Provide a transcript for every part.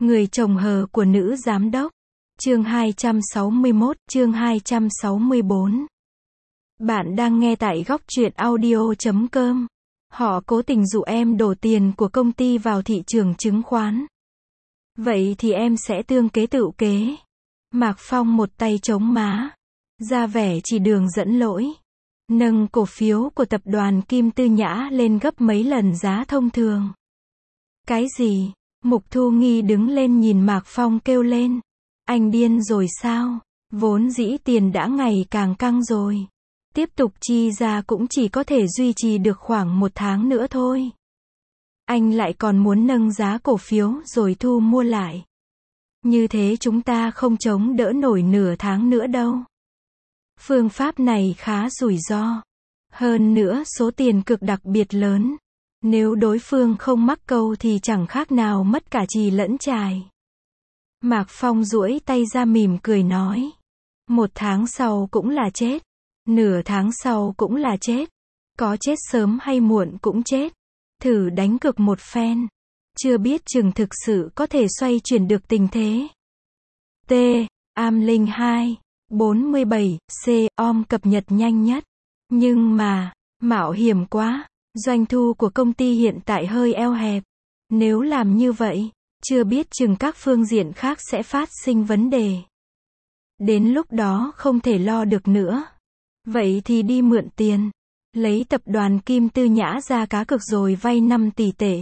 Người chồng hờ của nữ giám đốc. Chương 261, chương 264. Bạn đang nghe tại góc truyện audio.com. Họ cố tình dụ em đổ tiền của công ty vào thị trường chứng khoán. Vậy thì em sẽ tương kế tựu kế. Mạc Phong một tay chống má, ra vẻ chỉ đường dẫn lỗi. Nâng cổ phiếu của tập đoàn Kim Tư Nhã lên gấp mấy lần giá thông thường. Cái gì? Mục Thu Nghi đứng lên nhìn Mạc Phong kêu lên. Anh điên rồi sao? Vốn dĩ tiền đã ngày càng căng rồi. Tiếp tục chi ra cũng chỉ có thể duy trì được khoảng 1 tháng nữa thôi. Anh lại còn muốn nâng giá cổ phiếu rồi thu mua lại. Như thế chúng ta không chống đỡ nổi nửa tháng nữa đâu. Phương pháp này khá rủi ro. Hơn nữa số tiền cực đặc biệt lớn. Nếu đối phương không mắc câu thì chẳng khác nào mất cả chì lẫn chài. Mạc Phong duỗi tay ra mỉm cười nói. 1 tháng sau cũng là chết. Nửa tháng sau cũng là chết. Có chết sớm hay muộn cũng chết. Thử đánh cược một phen. Chưa biết chừng thực sự có thể xoay chuyển được tình thế. T. Am Linh 2. 47. C. Om cập nhật nhanh nhất. Nhưng mà, mạo hiểm quá. Doanh thu của công ty hiện tại hơi eo hẹp. Nếu làm như vậy, chưa biết chừng các phương diện khác sẽ phát sinh vấn đề. Đến lúc đó không thể lo được nữa. Vậy thì đi mượn tiền. Lấy tập đoàn Kim Tư Nhã ra cá cược rồi vay 5 tỷ tệ.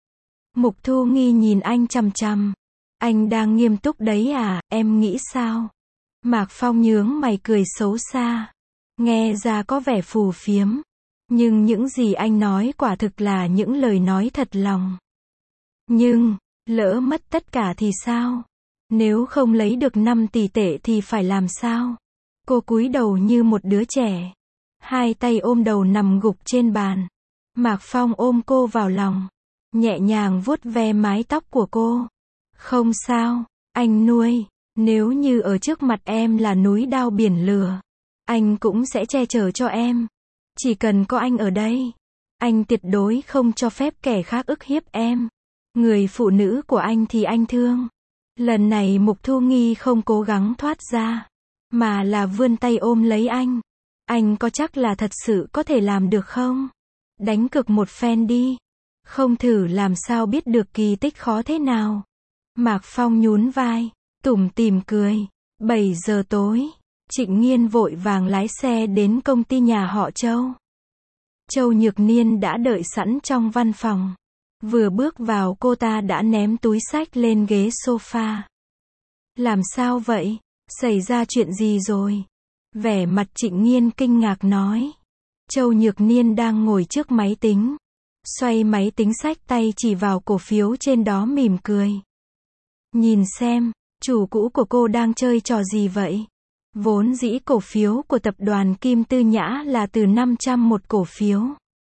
Mục Thu Nghi nhìn anh chằm chằm. Anh đang nghiêm túc đấy à, em nghĩ sao? Mạc Phong nhướng mày cười xấu xa. Nghe ra có vẻ phù phiếm. Nhưng những gì anh nói quả thực là những lời nói thật lòng. Nhưng, lỡ mất tất cả thì sao? Nếu không lấy được 5 tỷ tệ thì phải làm sao? Cô cúi đầu như một đứa trẻ. Hai tay ôm đầu nằm gục trên bàn. Mạc Phong ôm cô vào lòng. Nhẹ nhàng vuốt ve mái tóc của cô. Không sao, anh nuôi. Nếu như ở trước mặt em là núi đao biển lửa, anh cũng sẽ che chở cho em. Chỉ cần có anh ở đây, anh tuyệt đối không cho phép kẻ khác ức hiếp em. Người phụ nữ của anh thì anh thương. Lần này Mục Thu Nghi không cố gắng thoát ra, mà là vươn tay ôm lấy anh. Anh có chắc là thật sự có thể làm được không? Đánh cược một phen đi. Không thử làm sao biết được kỳ tích khó thế nào. Mạc Phong nhún vai, tủm tỉm cười. 7 giờ tối, Trịnh Nghiên vội vàng lái xe đến công ty nhà họ Châu. Châu Nhược Niên đã đợi sẵn trong văn phòng. Vừa bước vào cô ta đã ném túi xách lên ghế sofa. Làm sao vậy? Xảy ra chuyện gì rồi? Vẻ mặt Trịnh Nghiên kinh ngạc nói. Châu Nhược Niên đang ngồi trước máy tính. Xoay máy tính xách tay chỉ vào cổ phiếu trên đó mỉm cười. Nhìn xem, chủ cũ của cô đang chơi trò gì vậy? Vốn dĩ cổ phiếu của tập đoàn Kim Tư Nhã là từ 500 một cổ phiếu.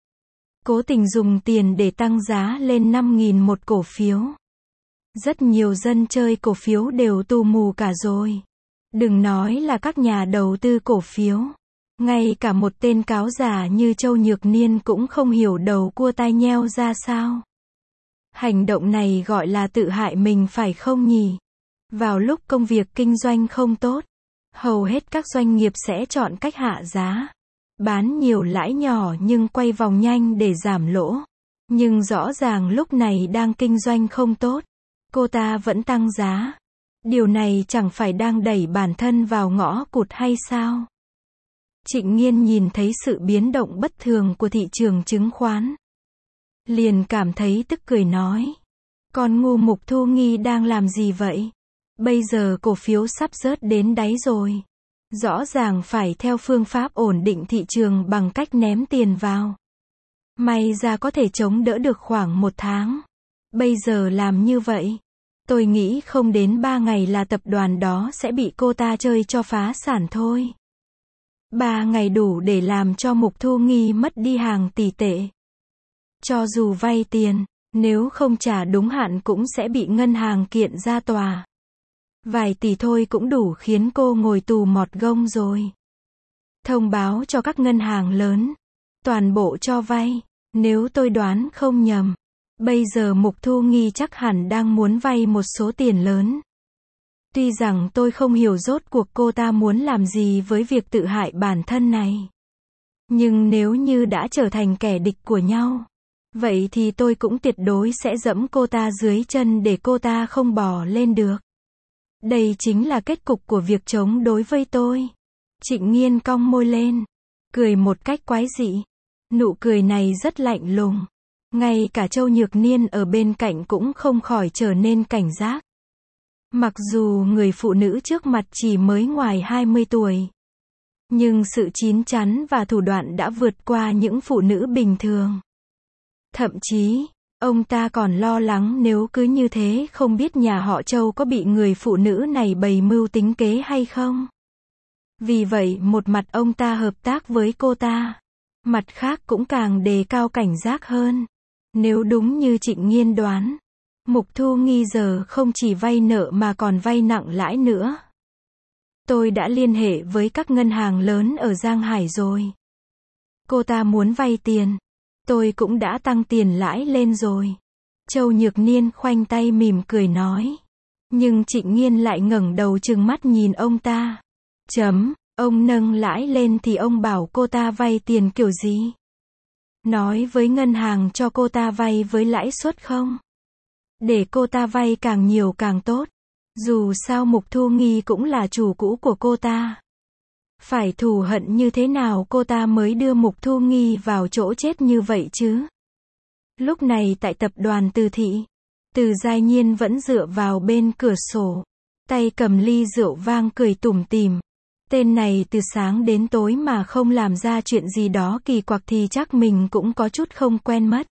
Cố tình dùng tiền để tăng giá lên 5.000 một cổ phiếu. Rất nhiều dân chơi cổ phiếu đều tù mù cả rồi. Đừng nói là các nhà đầu tư cổ phiếu. Ngay cả một tên cáo giả như Châu Nhược Niên cũng không hiểu đầu cua tai nheo ra sao. Hành động này gọi là tự hại mình phải không nhỉ? Vào lúc công việc kinh doanh không tốt, hầu hết các doanh nghiệp sẽ chọn cách hạ giá. Bán nhiều lãi nhỏ nhưng quay vòng nhanh để giảm lỗ. Nhưng rõ ràng lúc này đang kinh doanh không tốt. Cô ta vẫn tăng giá. Điều này chẳng phải đang đẩy bản thân vào ngõ cụt hay sao? Trịnh Nghiên nhìn thấy sự biến động bất thường của thị trường chứng khoán. Liền cảm thấy tức cười nói. Con ngu Mục Thu Nghi đang làm gì vậy? Bây giờ cổ phiếu sắp rớt đến đáy rồi. Rõ ràng phải theo phương pháp ổn định thị trường bằng cách ném tiền vào. May ra có thể chống đỡ được khoảng 1 tháng. Bây giờ làm như vậy, tôi nghĩ không đến 3 ngày là tập đoàn đó sẽ bị cô ta chơi cho phá sản thôi. 3 ngày đủ để làm cho Mục Thu Nghi mất đi hàng tỷ tệ. Cho dù vay tiền, nếu không trả đúng hạn cũng sẽ bị ngân hàng kiện ra tòa. Vài tỷ thôi cũng đủ khiến cô ngồi tù mọt gông rồi. Thông báo cho các ngân hàng lớn, toàn bộ cho vay. Nếu tôi đoán không nhầm, Bây giờ Mục Thu Nghi chắc hẳn đang muốn vay một số tiền lớn. Tuy rằng tôi không hiểu rốt cuộc cô ta muốn làm gì với việc tự hại bản thân này. Nhưng nếu như đã trở thành kẻ địch của nhau, vậy thì tôi cũng tuyệt đối sẽ giẫm cô ta dưới chân để cô ta không bò lên được. Đây chính là kết cục của việc chống đối với tôi. Trịnh Nghiên cong môi lên, cười một cách quái dị. Nụ cười này rất lạnh lùng. Ngay cả Châu Nhược Niên ở bên cạnh cũng không khỏi trở nên cảnh giác. Mặc dù người phụ nữ trước mặt chỉ mới ngoài 20 tuổi, nhưng sự chín chắn và thủ đoạn đã vượt qua những phụ nữ bình thường. Thậm chí, ông ta còn lo lắng nếu cứ như thế không biết nhà họ Châu có bị người phụ nữ này bày mưu tính kế hay không. Vì vậy một mặt ông ta hợp tác với cô ta, mặt khác cũng càng đề cao cảnh giác hơn. Nếu đúng như Trịnh Nghiên đoán, Mục Thu Nghi giờ không chỉ vay nợ mà còn vay nặng lãi nữa. Tôi đã liên hệ với các ngân hàng lớn ở Giang Hải rồi. Cô ta muốn vay tiền. Tôi cũng đã tăng tiền lãi lên rồi. Châu Nhược Niên khoanh tay mỉm cười nói. Nhưng Trịnh Nghiên lại ngẩng đầu trừng mắt nhìn ông ta. Ông nâng lãi lên thì ông bảo cô ta vay tiền kiểu gì? Nói với ngân hàng cho cô ta vay với lãi suất không? Để cô ta vay càng nhiều càng tốt. Dù sao Mục Thu Nghi cũng là chủ cũ của cô ta. Phải thù hận như thế nào cô ta mới đưa Mục Thu Nghi vào chỗ chết như vậy chứ? Lúc này tại tập đoàn Từ Thị, Từ Giai Nhiên vẫn dựa vào bên cửa sổ, tay cầm ly rượu vang cười tủm tỉm. Tên này từ sáng đến tối mà không làm ra chuyện gì đó kỳ quặc thì chắc mình cũng có chút không quen mất.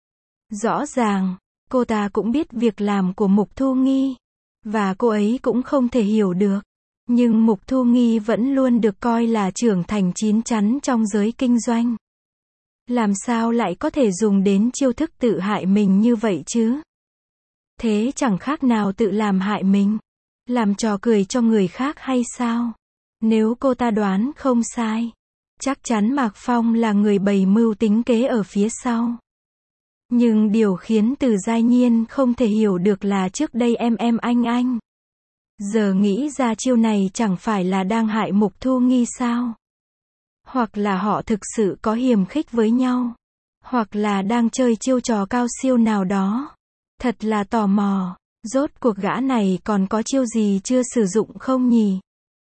Rõ ràng, cô ta cũng biết việc làm của Mục Thu Nghi, và cô ấy cũng không thể hiểu được. Nhưng Mục Thu Nghi vẫn luôn được coi là trưởng thành chín chắn trong giới kinh doanh. Làm sao lại có thể dùng đến chiêu thức tự hại mình như vậy chứ? Thế chẳng khác nào tự làm hại mình, làm trò cười cho người khác hay sao? Nếu cô ta đoán không sai, chắc chắn Mạc Phong là người bày mưu tính kế ở phía sau. Nhưng điều khiến Từ Giai Nhiên không thể hiểu được là trước đây anh giờ nghĩ ra chiêu này chẳng phải là đang hại Mục Thu Nghi sao? Hoặc là họ thực sự có hiềm khích với nhau, hoặc là đang chơi chiêu trò cao siêu nào đó. Thật là tò mò, rốt cuộc gã này còn có chiêu gì chưa sử dụng không nhỉ?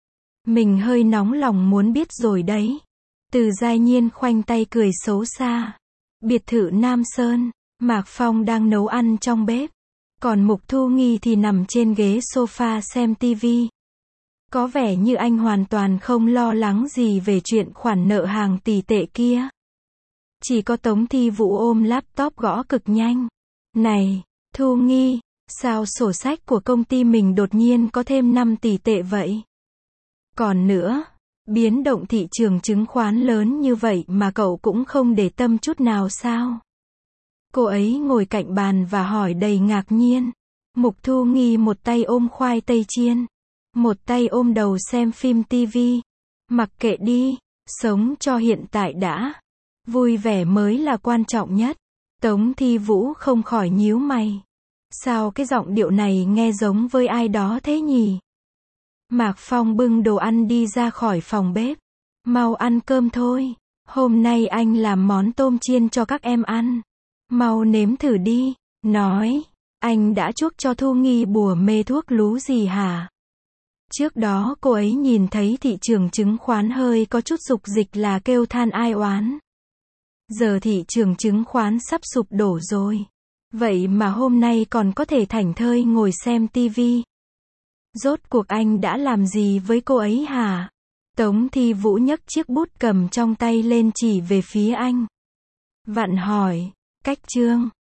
Mình hơi nóng lòng muốn biết rồi đấy. Từ Giai Nhiên khoanh tay cười xấu xa. Biệt thự Nam Sơn, Mạc Phong đang nấu ăn trong bếp. Còn Mục Thu Nghi thì nằm trên ghế sofa xem tivi. Có vẻ như anh hoàn toàn không lo lắng gì về chuyện khoản nợ hàng tỷ tệ kia. Chỉ có Tống Thi Vũ ôm laptop gõ cực nhanh. Này, Thu Nghi, sao sổ sách của công ty mình đột nhiên có thêm 5 tỷ tệ vậy? Còn nữa, biến động thị trường chứng khoán lớn như vậy mà cậu cũng không để tâm chút nào sao? Cô ấy ngồi cạnh bàn và hỏi đầy ngạc nhiên. Mục Thu Nghi một tay ôm khoai tây chiên, một tay ôm đầu xem phim tivi. Mặc kệ đi, sống cho hiện tại đã. Vui vẻ mới là quan trọng nhất. Tống Thi Vũ không khỏi nhíu mày. Sao cái giọng điệu này nghe giống với ai đó thế nhỉ? Mạc Phong bưng đồ ăn đi ra khỏi phòng bếp. Mau ăn cơm thôi. Hôm nay anh làm món tôm chiên cho các em ăn. Mau nếm thử đi. Nói, anh đã chuốc cho Thu Nghi bùa mê thuốc lú gì hả? Trước đó cô ấy nhìn thấy thị trường chứng khoán hơi có chút dục dịch là kêu than ai oán. Giờ thị trường chứng khoán sắp sụp đổ rồi. Vậy mà hôm nay còn có thể thảnh thơi ngồi xem tivi. Rốt cuộc anh đã làm gì với cô ấy hả? Tống Thi Vũ nhấc chiếc bút cầm trong tay lên chỉ về phía anh. Vặn hỏi, Cách Trương,